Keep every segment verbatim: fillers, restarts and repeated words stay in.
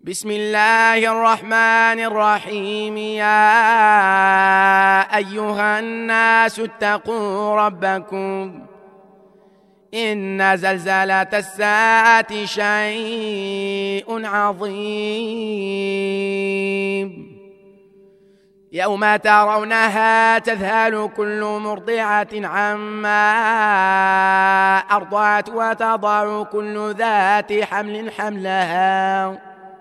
بسم الله الرحمن الرحيم. يا أيها الناس اتقوا ربكم إن زلزلة الساعة شيء عظيم يوم ترونها تذهل كل مرضعة عما أرضعت وتضع كل ذات حمل حملها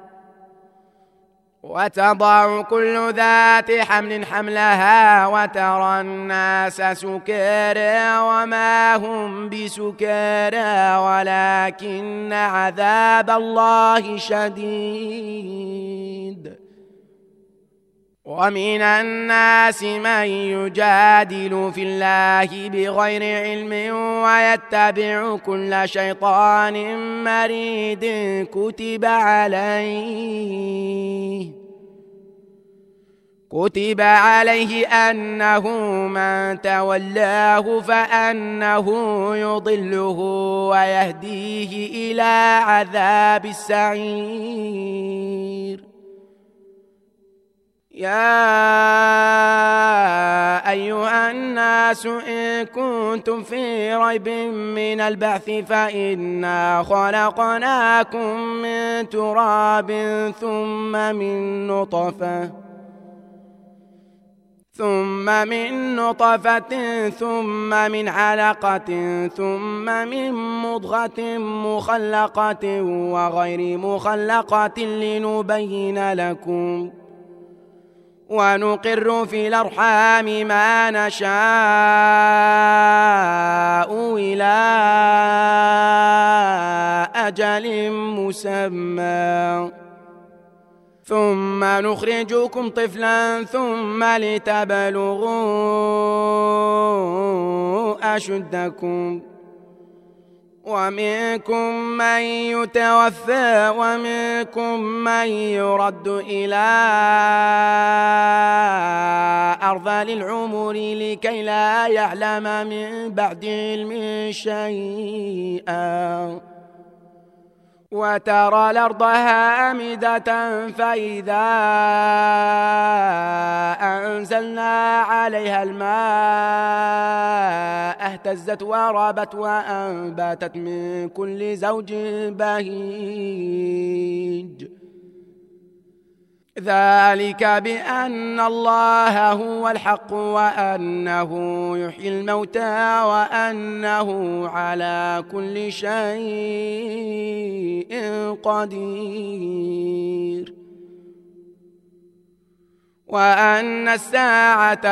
وتضع كل ذات حمل حملها وترى الناس سكارى وما هم بسكارى ولكن عذاب الله شديد. ومن الناس من يجادل في الله بغير علم ويتبع كل شيطان مريد كتب عليه كتب عليه أنه من تولاه فأنه يضله ويهديه إلى عذاب السعير. يا أيها الناس إن كنتم في ريب من البعث فإنا خلقناكم من تراب ثم من نطفة ثم من نطفة ثم من علقة ثم من مضغة مخلقة وغير مخلقة لنبين لكم ونقر في الأرحام ما نشاء إلى أجل مسمى ثم نخرجكم طفلا ثم لتبلغوا أشدكم ومنكم من يتوفى ومنكم من يرد إلى أرذل العمر لكي لا يعلم من بعد علم شيئا وترى الأرض هامدة فإذا أنزلنا عليها الماء اهتزت وربت وأنبتت من كل زوج بهيج. ذلك بأن الله هو الحق وأنه يحيي الموتى وأنه على كل شيء قدير وأن الساعة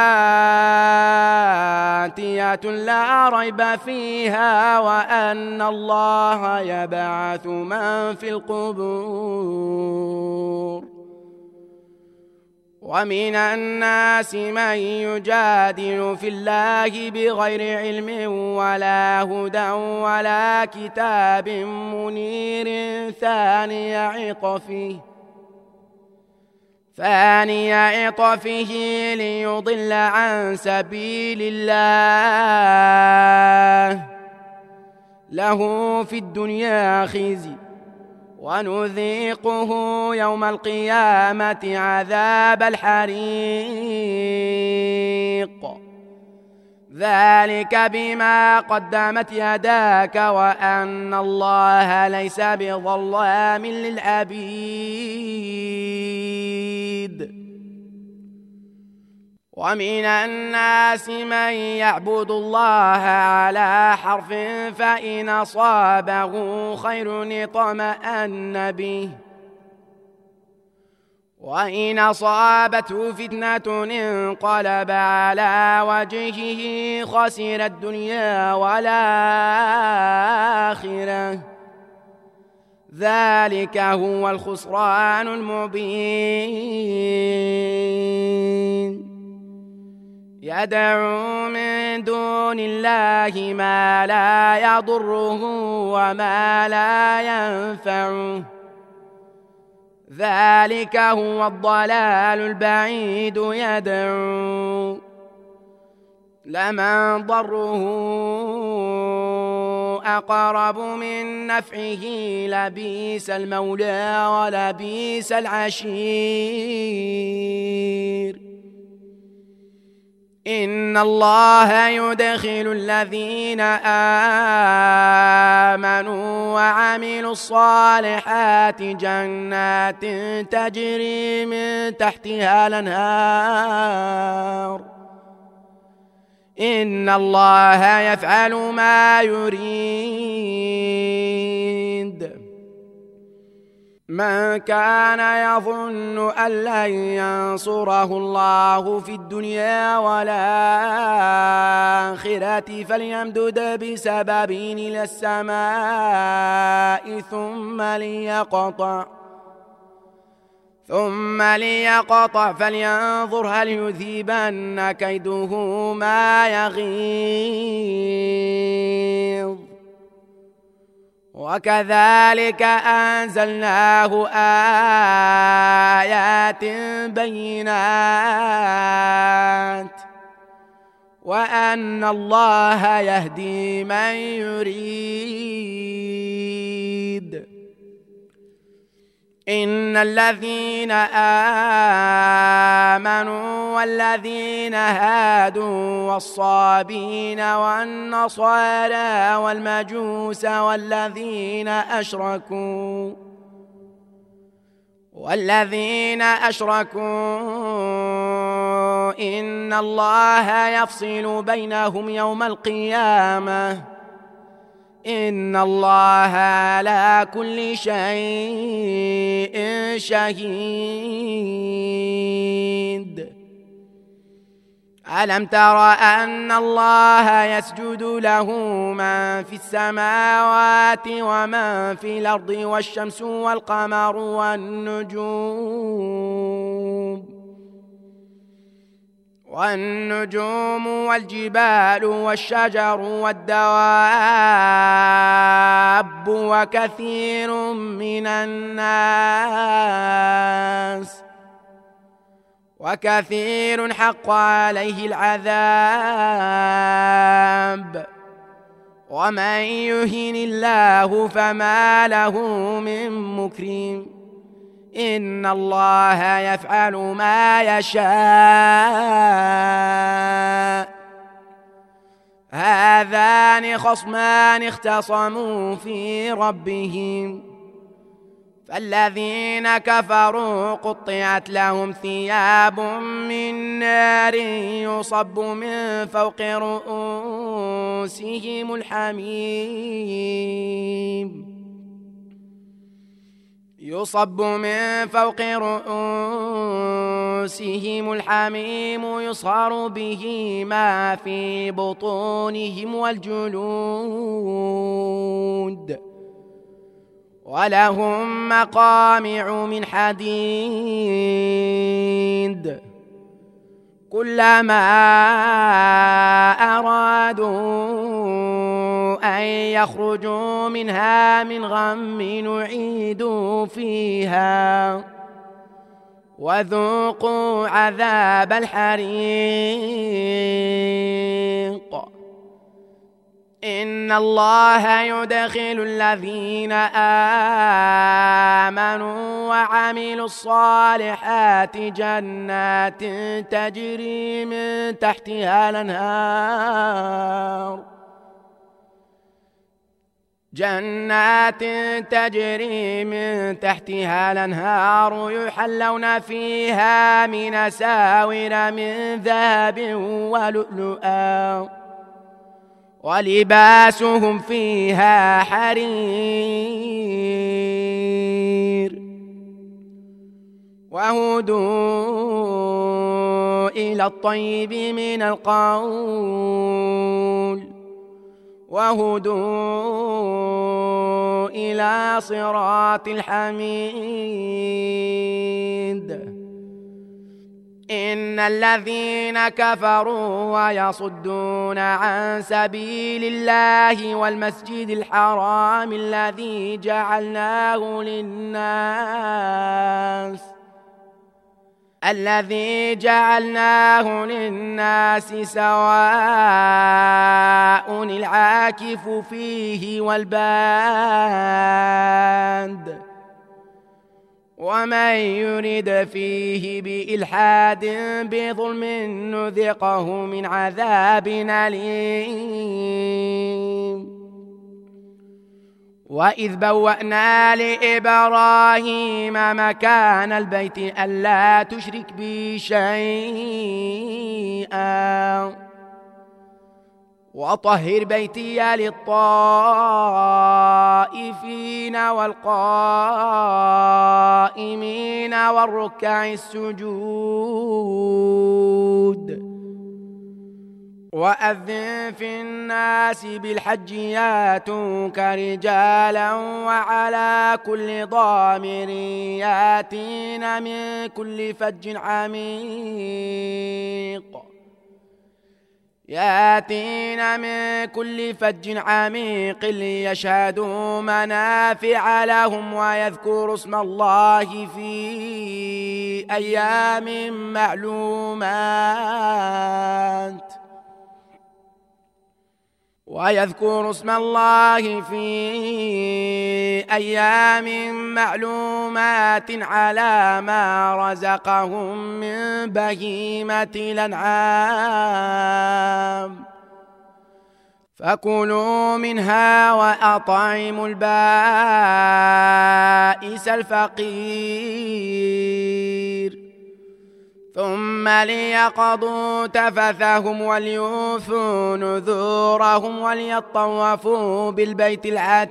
آتية لا ريب فيها وأن الله يبعث من في القبور. ومن الناس من يجادل في الله بغير علم ولا هدى ولا كتاب منير ثاني عطفه ثاني عطفه ليضل عن سبيل الله له في الدنيا خزي ونذيقه يوم القيامة عذاب الحريق. ذلك بما قدمت يداك وأن الله ليس بظلام للعبيد. ومن الناس من يعبد الله على حرف فإن أصابه خير اطمأن به وإن أصابته فتنة انقلب على وجهه خسر الدنيا والآخرة ذلك هو الخسران المبين. يدعو من دون الله ما لا يضره وما لا ينفعه ذلك هو الضلال البعيد. يدعو لمن ضره أقرب من نفعه لبئس المولى ولبئس العشير. إن الله يدخل الذين آمنوا وعملوا الصالحات جنات تجري من تحتها الأنهار. إن الله يفعل ما يريد. من كان يظن أن لن ينصره الله في الدنيا والآخرة فليمدد بسبب إلى السماء ثم ليقطع ثم ليقطع فلينظر هل يذهبن كيده ما يغيظ. وكذلك أنزلناه آيات بينات وأن الله يهدي من يريد. إن الذين آمنوا والذين هادوا والصابين والنصارى والمجوس والذين أشركوا والذين أشركوا إن الله يفصل بينهم يوم القيامة. إن الله على كل شيء شهيد. ألم تر أن الله يسجد له من في السماوات ومن في الأرض والشمس والقمر والنجوم والنجوم والجبال والشجر والدواب وكثير من الناس وكثير حق عليه العذاب. ومن يهن الله فما له من مكرم. إن الله يفعل ما يشاء. هذان خصمان اختصموا في ربهم فالذين كفروا قطعت لهم ثياب من نار يصب من فوق رؤوسهم الحميم يصب من فوق رؤوسهم الحميم يصهر به ما في بطونهم والجلود ولهم مقامع من حديد كلما أرادوا أن يخرجوا منها من غم نعيدوا فيها وذوقوا عذاب الحريق. إن الله يدخل الذين آمنوا وعملوا الصالحات جنات تجري من تحتها الأنهار جنات تجري من تحتها الأنهار يحلون فيها من أساور من ذهب ولؤلؤا ولباسهم فيها حرير وهدوا إلى الطيب من القول وهدوا إلى صراط الحميد. إن الذين كفروا ويصدون عن سبيل الله والمسجد الحرام الذي جعلناه للناس الذي جعلناه للناس سواء العاكف فيه والباد ومن يرد فيه بإلحاد بظلم نذقه من عذاب أليم. وإذ بوأنا لإبراهيم مكان البيت ألا تشرك بي شيئا وطهر بيتي للطائفين والقائمين والركع السجود. وأذن في الناس بالحج ياتوك رجالا وعلى كل ضامر ياتين من كل فج عميق ياتين من كل فج عميق ليشهدوا منافع لهم ويذكروا اسم الله في أيام معلومات ويذكروا اسم الله في أيام معلومات على ما رزقهم من بهيمة الأنعام فكلوا منها وأطعموا البائس الفقير ثم ليقضوا تفثهم وليوفوا نذورهم وليطوفوا بالبيت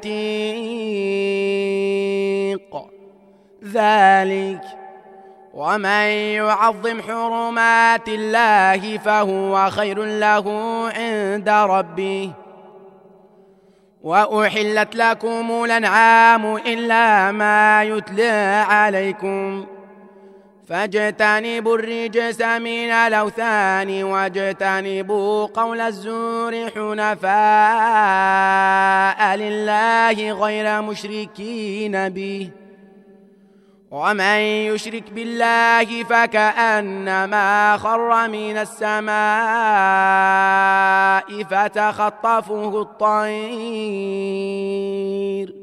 العتيق. ذلك ومن يعظم حرمات الله فهو خير له عند ربه. وأحلت لكم الأنعام إلا ما يتلى عليكم فاجتنبوا الرجس من الأوثان واجتنبوا قول الزور حنفاء لله غير مشركين به ومن يشرك بالله فكأنما خر من السماء فتخطفه الطير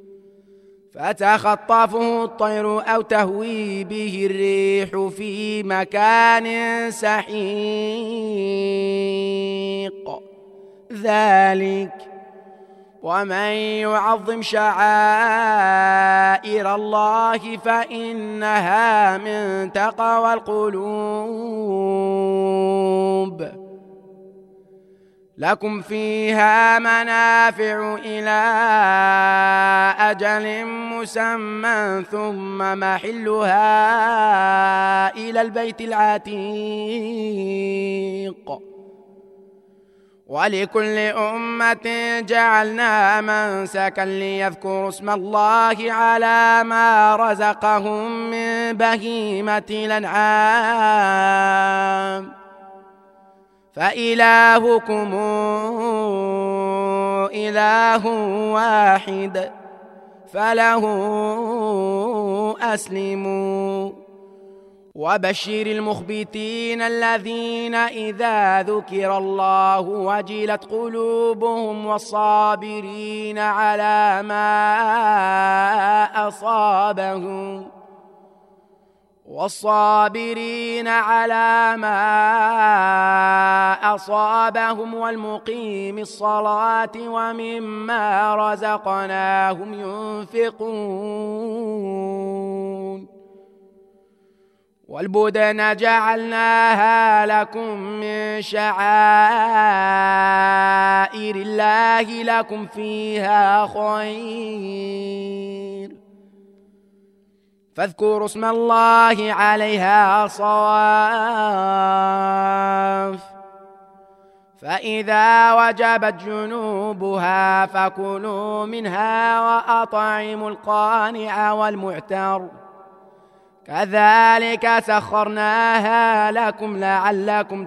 فتخطفه الطير أو تهوي به الريح في مكان سحيق. ذلك ومن يعظم شعائر الله فإنها من تقوى القلوب. لكم فيها منافع إلى أجل مسمى ثم محلها إلى البيت العتيق. ولكل أمة جعلنا منسكا ليذكروا اسم الله على ما رزقهم من بهيمة الأنعام فإلهكم إله واحد فله أسلموا. وبشر المخبتين الذين إذا ذكر الله وجلت قلوبهم والصابرين على ما أصابهم والصابرين على ما أصابهم والمقيم الصلاة ومما رزقناهم ينفقون. والبدن جعلناها لكم من شعائر الله لكم فيها خير فاذكروا اسم الله عليها صواف. فإذا وجبت جنوبها فكلوا منها وأطعموا القانع والمعتر كذلك سخرناها لكم لعلكم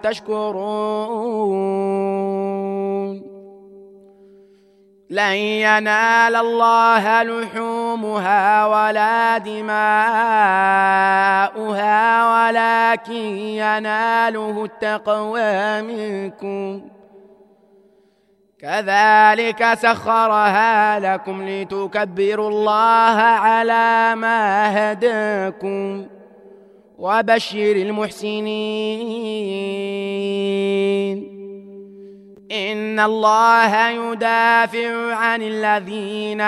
تشكرون. لن ينال الله لحومها لحومها ولا دماؤها ولكن يناله التقوى منكم كذلك سخرها لكم لتكبروا الله على ما هداكم وبشر المحسنين إن الله يدافع عن الذين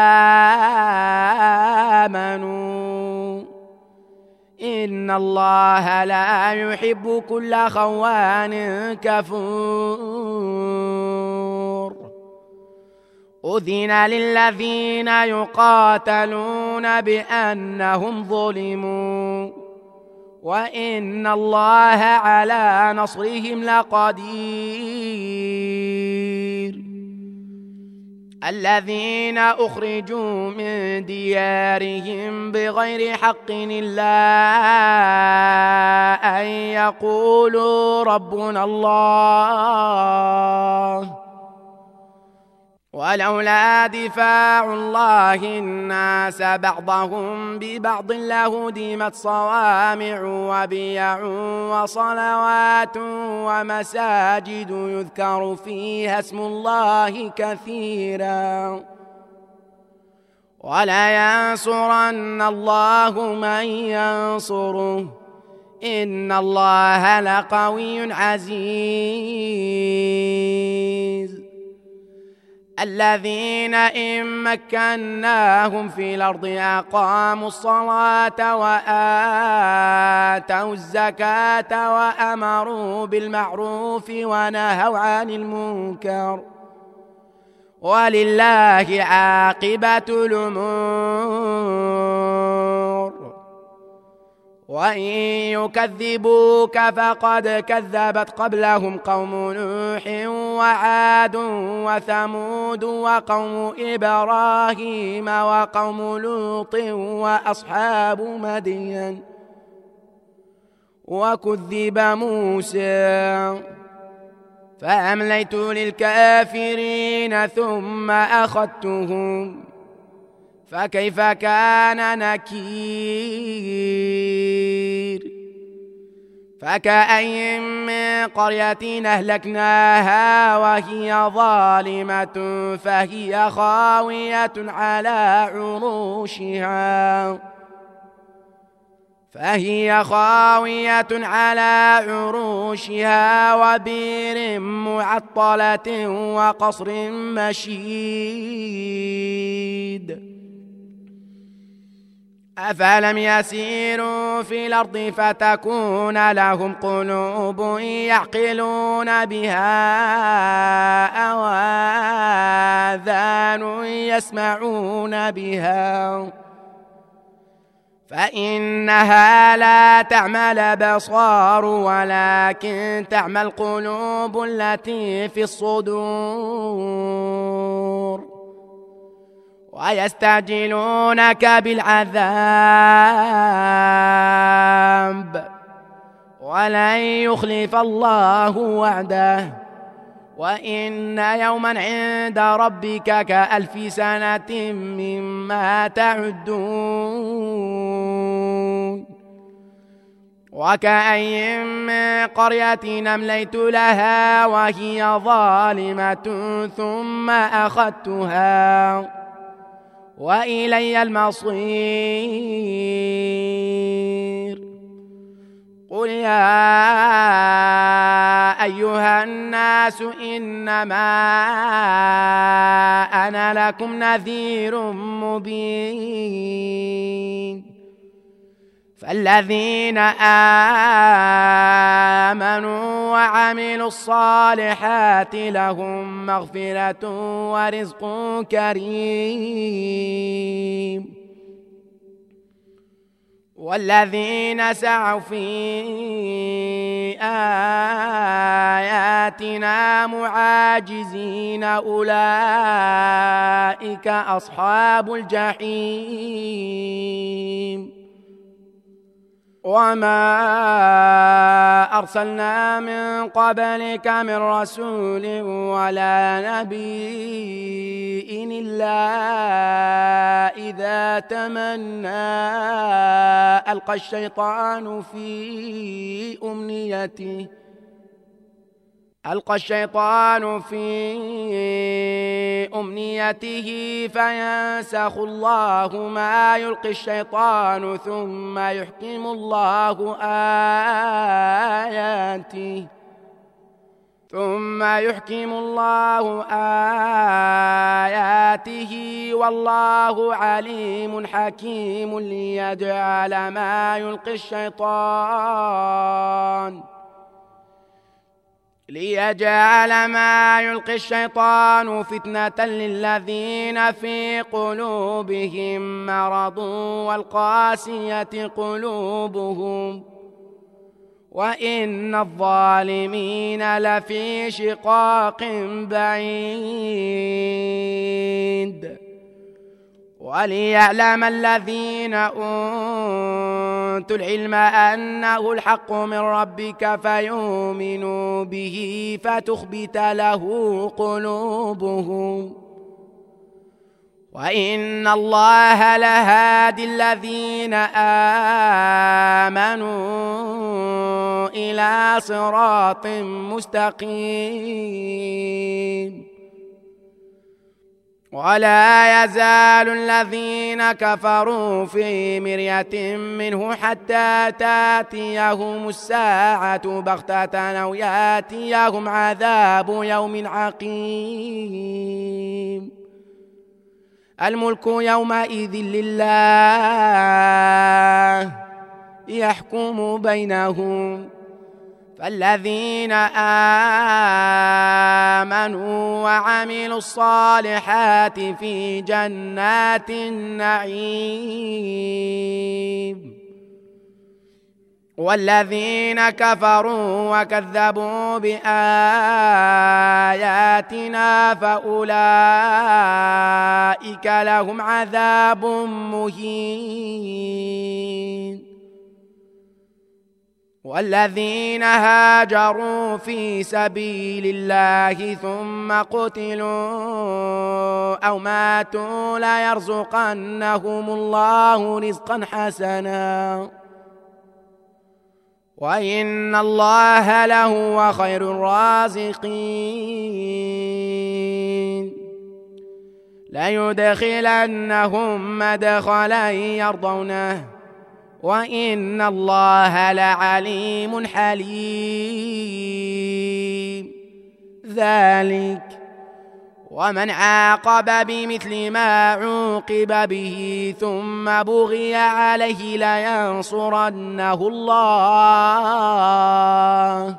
آمنوا إن الله لا يحب كل خوان كفور أذن للذين يقاتلون بأنهم ظلموا وإن الله على نصرهم لقدير الذين أخرجوا من ديارهم بغير حق إلا أن يقولوا ربنا الله ولولا دفاع الله الناس بعضهم ببعض لهدمت صوامع وبيع وصلوات ومساجد يذكر فيها اسم الله كثيرا ولينصرن الله من ينصره إن الله لقوي عزيز الذين إن مكناهم في الأرض أقاموا الصلاة وآتوا الزكاة وأمروا بالمعروف ونهوا عن المنكر ولله عاقبة الأمور وإن يكذبوك فقد كذبت قبلهم قوم نوح وعاد وثمود وقوم إبراهيم وقوم لوط وأصحاب مدين وكذب موسى فأمليت للكافرين ثم أخذتهم فكيف كان نكير فكأين من قرية أهلكناها وهي ظالمة فهي خاوية على عروشها فهي خاوية على عروشها وبئر معطلة وقصر مشيد أفلم يسيروا في الأرض فتكون لهم قلوب يعقلون بها أو آذان يسمعون بها فإنها لا تعمى الأبصار ولكن تعمى القلوب التي في الصدور ويستعجلونك بالعذاب ولن يخلف الله وعده وإن يوما عند ربك كألف سنة مما تعدون وكأين من قرية أمليت لها وهي ظالمة ثم أخذتها وإلي المصير قل يا أيها الناس إنما أنا لكم نذير مبين فالذين آمنوا وعملوا الصالحات لهم مغفرة ورزق كريم والذين سعوا في آياتنا معاجزين أولئك أصحاب الجحيم وما أرسلنا من قبلك من رسول ولا نبي إلا إذا تمنى ألقى الشيطان في أمنيته ألقى الشيطان في أمنيته فينسخ الله ما يلقي الشيطان ثم يحكم الله آياته ثم يحكم الله آياته والله عليم حكيم ليجعل ما يلقي الشيطان ليجعل ما يلقي الشيطان فتنة للذين في قلوبهم مرض والقاسية قلوبهم وإن الظالمين لفي شقاق بعيد وليعلم الذين أوتوا العلم أنه الحق من ربك فيؤمنوا به فتخبت له قلوبهم وإن الله لهادي الذين آمنوا إلى صراط مستقيم ولا يزال الذين كفروا في مرية منه حتى تأتيهم الساعة بغتة أو يأتيهم عذاب يوم عقيم الملك يومئذ لله يحكم بينهم فالذين آمنوا وعملوا الصالحات في جنات النعيم والذين كفروا وكذبوا بآياتنا فأولئك لهم عذاب مهين والذين هاجروا في سبيل الله ثم قتلوا أو ماتوا ليرزقنهم الله رزقا حسنا وإن الله لهو خير الرازقين ليدخلنهم مدخلا يرضونه وإن الله لعليم حليم ذلك ومن عاقب بمثل ما عوقب به ثم بغي عليه لينصرنه الله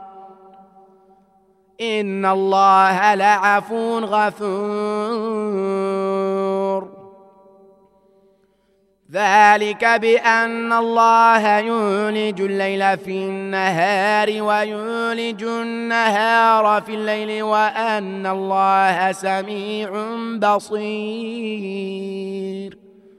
إن الله لعفو غفور ذلك بأن الله يولج الليل في النهار ويولج النهار في الليل وأن الله سميع بصير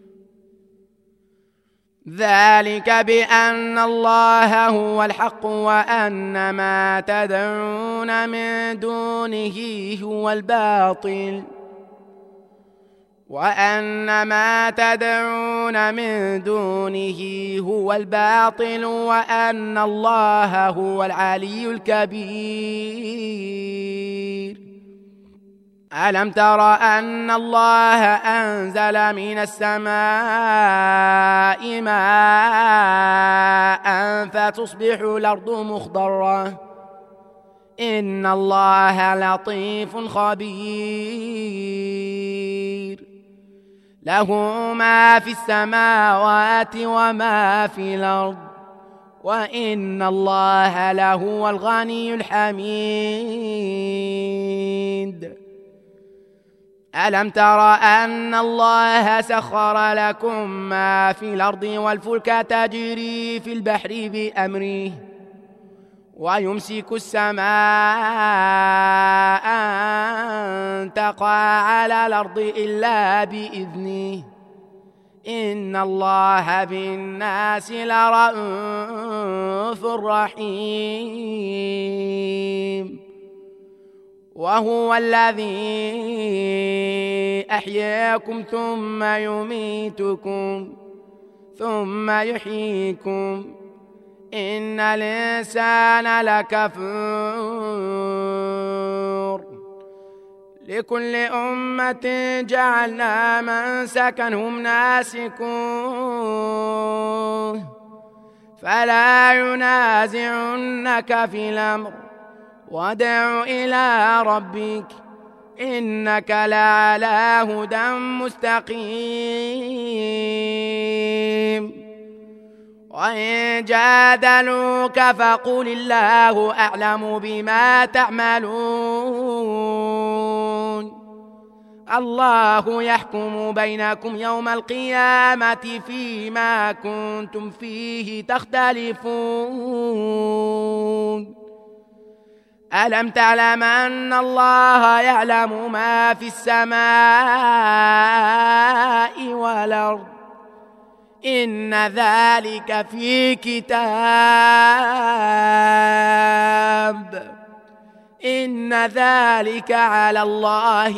ذلك بأن الله هو الحق وأن ما تدعون من دونه هو الباطل وأن ما تدعون من دونه هو الباطل وأن الله هو العلي الكبير ألم تر أن الله أنزل من السماء ماء فتصبح الأرض مخضرة إن الله لطيف خبير له ما في السماوات وما في الأرض وإن الله لهو الغني الحميد ألم تر أن الله سخر لكم ما في الأرض والفلك تجري في البحر بأمره ويمسك السماء أن تقع على الأرض إلا بإذنه إن الله بالناس لرءوف رحيم وهو الذي أحياكم ثم يميتكم ثم يحييكم إن الإنسان لكفور لكل أمة جعلنا منسكا هم ناسكوه فلا ينازعنك في الأمر وادع إلى ربك إنك لعلى هدى مستقيم وإن جادلوك فقل الله أعلم بما تعملون الله يحكم بينكم يوم القيامة فيما كنتم فيه تختلفون ألم تعلم أن الله يعلم ما في السماء والأرض إن ذلك في كتاب إن ذلك على الله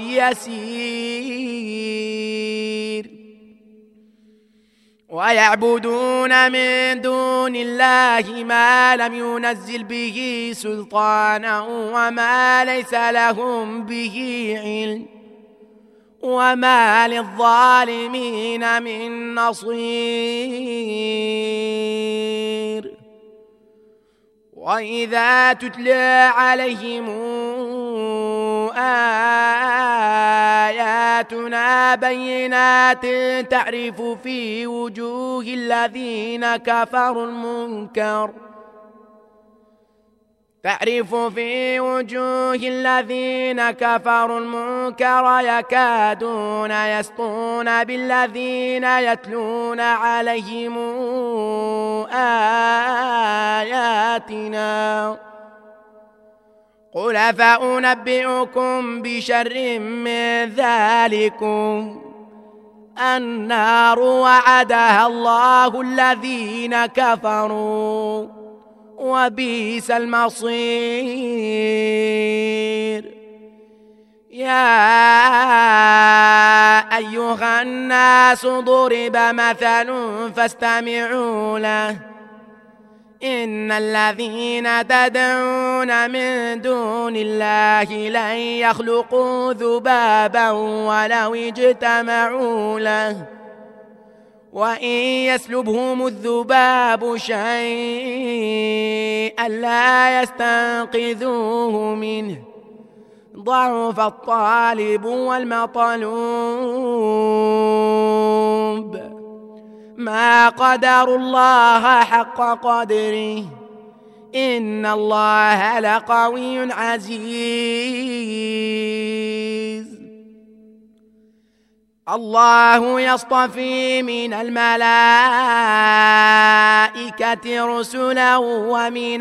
يسير ويعبدون من دون الله ما لم ينزل به سلطانا وما ليس لهم به علم وما للظالمين من نصير وإذا تتلى عليهم آياتنا بينات تعرف في وجوه الذين كفروا المنكر تعرف في وجوه الذين كفروا المنكر يكادون يسطون بالذين يتلون عليهم آياتنا قل فأنبئكم بشر من ذلكم النار وعدها الله الذين كفروا وبئس المصير يا أيها الناس ضرب مثل فاستمعوا له إن الذين تدعون من دون الله لن يخلقوا ذبابا ولو اجتمعوا له وإن يسلبهم الذباب شيئا لا يستنقذوه منه ضعف الطالب والمطلوب ما قدروا الله حق قدره إن الله لقوي عزيز الله يصطفي من الملائكة رسلا ومن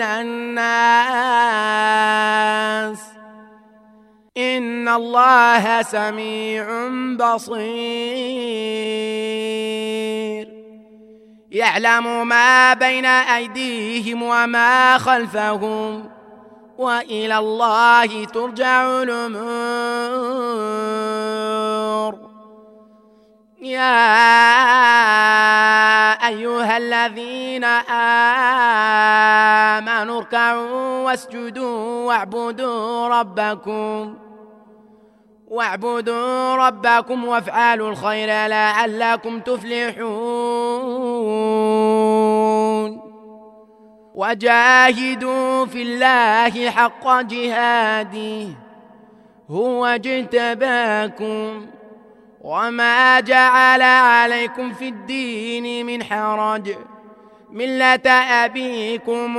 الناس إن الله سميع بصير يعلم ما بين أيديهم وما خلفهم وإلى الله ترجع الأمور يا أيها الذين آمنوا اركعوا واسجدوا واعبدوا ربكم واعبدوا ربكم وافعلوا الخير لعلكم تفلحون وجاهدوا في الله حق جهاده هو اجتباكم وما جعل عليكم في الدين من حرج ملة أبيكم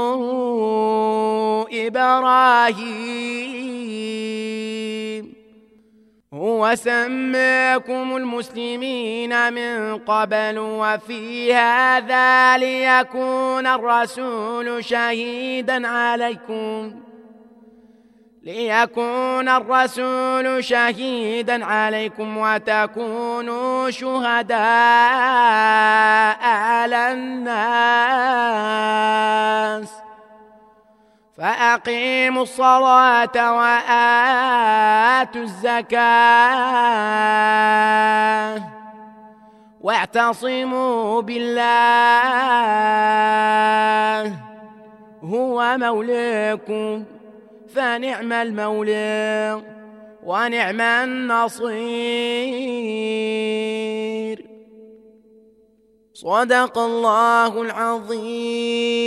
إبراهيم هو سماكم المسلمين من قبل وفي هذا ليكون الرسول شهيدا عليكم ليكون الرسول شهيدا عليكم وتكونوا شهداء على الناس فأقيموا الصلاة وآتوا الزكاة واعتصموا بالله هو مولاكم فنعم المولى ونعم النصير. صدق الله العظيم.